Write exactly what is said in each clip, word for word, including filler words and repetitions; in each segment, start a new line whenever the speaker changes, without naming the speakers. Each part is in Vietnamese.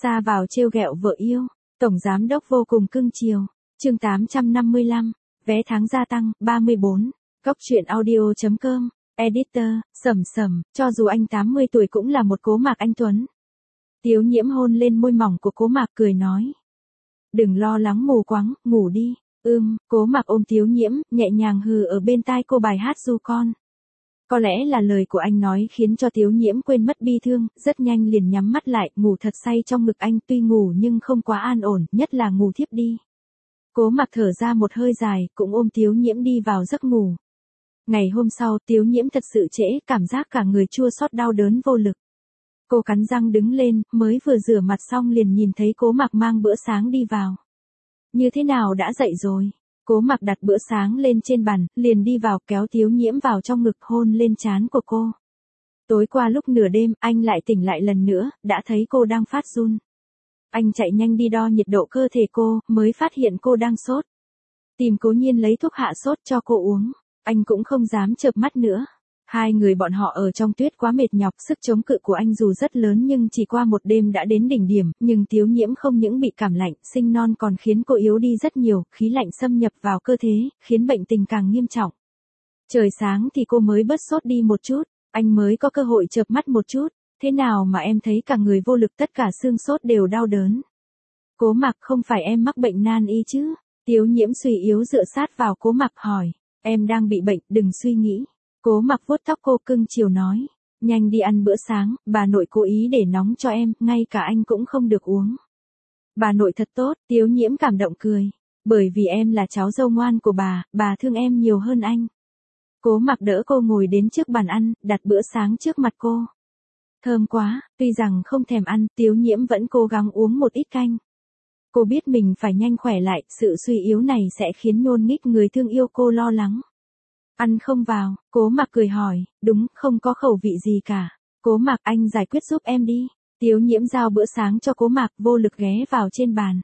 Ra vào trêu ghẹo vợ yêu, tổng giám đốc vô cùng cưng chiều. Chương tám trăm năm mươi lăm, vé tháng gia tăng, ba mươi bốn. Cốc truyện audio chấm com, editor, Sầm Sầm, cho dù anh tám mươi tuổi cũng là một Cố Mạc anh tuấn. Tiếu Nhiễm hôn lên môi mỏng của Cố Mạc cười nói. Đừng lo lắng mù quáng, ngủ đi. Ưm, Cố Mạc ôm Tiếu Nhiễm, nhẹ nhàng hừ ở bên tai cô bài hát ru con. Có lẽ là lời của anh nói khiến cho Tiếu Nhiễm quên mất bi thương, rất nhanh liền nhắm mắt lại, ngủ thật say trong ngực anh, tuy ngủ nhưng không quá an ổn, nhất là ngủ thiếp đi. Cố Mạc thở ra một hơi dài, cũng ôm Tiếu Nhiễm đi vào giấc ngủ. Ngày hôm sau, Tiếu Nhiễm thật sự trễ, cảm giác cả người chua xót đau đớn vô lực. Cô cắn răng đứng lên, mới vừa rửa mặt xong liền nhìn thấy Cố Mạc mang bữa sáng đi vào. Như thế nào đã dậy rồi? Cố Mạc đặt bữa sáng lên trên bàn, liền đi vào kéo Tiếu Nhiễm vào trong ngực hôn lên trán của cô. Tối qua lúc nửa đêm, anh lại tỉnh lại lần nữa, đã thấy cô đang phát run. Anh chạy nhanh đi đo nhiệt độ cơ thể cô, mới phát hiện cô đang sốt. Tìm Cố Nhiên lấy thuốc hạ sốt cho cô uống. Anh cũng không dám chợp mắt nữa. Hai người bọn họ ở trong tuyết quá mệt nhọc, sức chống cự của anh dù rất lớn nhưng chỉ qua một đêm đã đến đỉnh điểm, nhưng Tiếu Nhiễm không những bị cảm lạnh, sinh non còn khiến cô yếu đi rất nhiều, khí lạnh xâm nhập vào cơ thể, khiến bệnh tình càng nghiêm trọng. Trời sáng thì cô mới bớt sốt đi một chút, anh mới có cơ hội chợp mắt một chút, thế nào mà em thấy cả người vô lực, tất cả xương sốt đều đau đớn. Cố Mạc, không phải em mắc bệnh nan y chứ? Tiếu Nhiễm suy yếu dựa sát vào Cố Mạc hỏi, em đang bị bệnh, đừng suy nghĩ. Cố Mạc vuốt tóc cô cưng chiều nói, nhanh đi ăn bữa sáng, bà nội cố ý để nóng cho em, ngay cả anh cũng không được uống. Bà nội thật tốt, Tiếu Nhiễm cảm động cười, bởi vì em là cháu dâu ngoan của bà, bà thương em nhiều hơn anh. Cố Mạc đỡ cô ngồi đến trước bàn ăn, đặt bữa sáng trước mặt cô. Thơm quá, tuy rằng không thèm ăn, Tiếu Nhiễm vẫn cố gắng uống một ít canh. Cô biết mình phải nhanh khỏe lại, sự suy yếu này sẽ khiến nhôn nhích người thương yêu cô lo lắng. Ăn không vào, Cố Mạc cười hỏi, đúng, không có khẩu vị gì cả. Cố Mạc, anh giải quyết giúp em đi. Tiếu Nhiễm giao bữa sáng cho Cố Mạc, vô lực ghé vào trên bàn.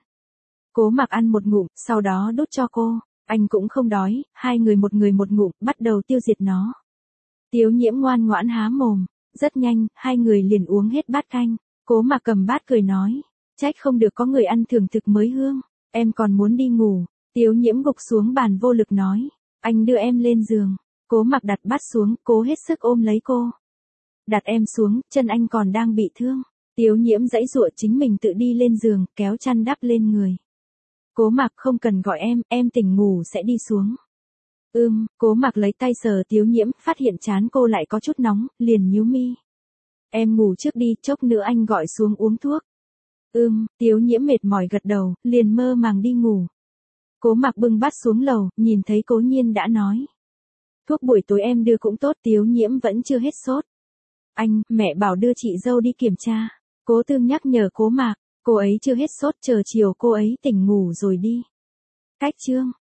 Cố Mạc ăn một ngụm, sau đó đút cho cô. Anh cũng không đói, hai người một người một ngụm, bắt đầu tiêu diệt nó. Tiếu Nhiễm ngoan ngoãn há mồm, rất nhanh, hai người liền uống hết bát canh. Cố Mạc cầm bát cười nói, trách không được có người ăn thưởng thực mới hương, em còn muốn đi ngủ. Tiếu Nhiễm gục xuống bàn vô lực nói, anh đưa em lên giường. Cố Mạc đặt bát xuống, cố hết sức ôm lấy cô. Đặt em xuống, chân anh còn đang bị thương. Tiếu Nhiễm giãy giụa chính mình tự đi lên giường, kéo chăn đắp lên người. Cố Mạc, không cần gọi em, em tỉnh ngủ sẽ đi xuống. Ưm, Cố Mạc lấy tay sờ Tiếu Nhiễm, phát hiện trán cô lại có chút nóng, liền nhíu mi. Em ngủ trước đi, chốc nữa anh gọi xuống uống thuốc. Ưm, Tiếu Nhiễm mệt mỏi gật đầu, liền mơ màng đi ngủ. Cố Mạc bưng bát xuống lầu, nhìn thấy Cố Nhiên đã nói. Thuốc buổi tối em đưa cũng tốt. Tiếu Nhiễm vẫn chưa hết sốt. Anh, mẹ bảo đưa chị dâu đi kiểm tra. Cố Tương nhắc nhở Cố Mạc, cô ấy chưa hết sốt, chờ chiều cô ấy tỉnh ngủ rồi đi. Cách chương.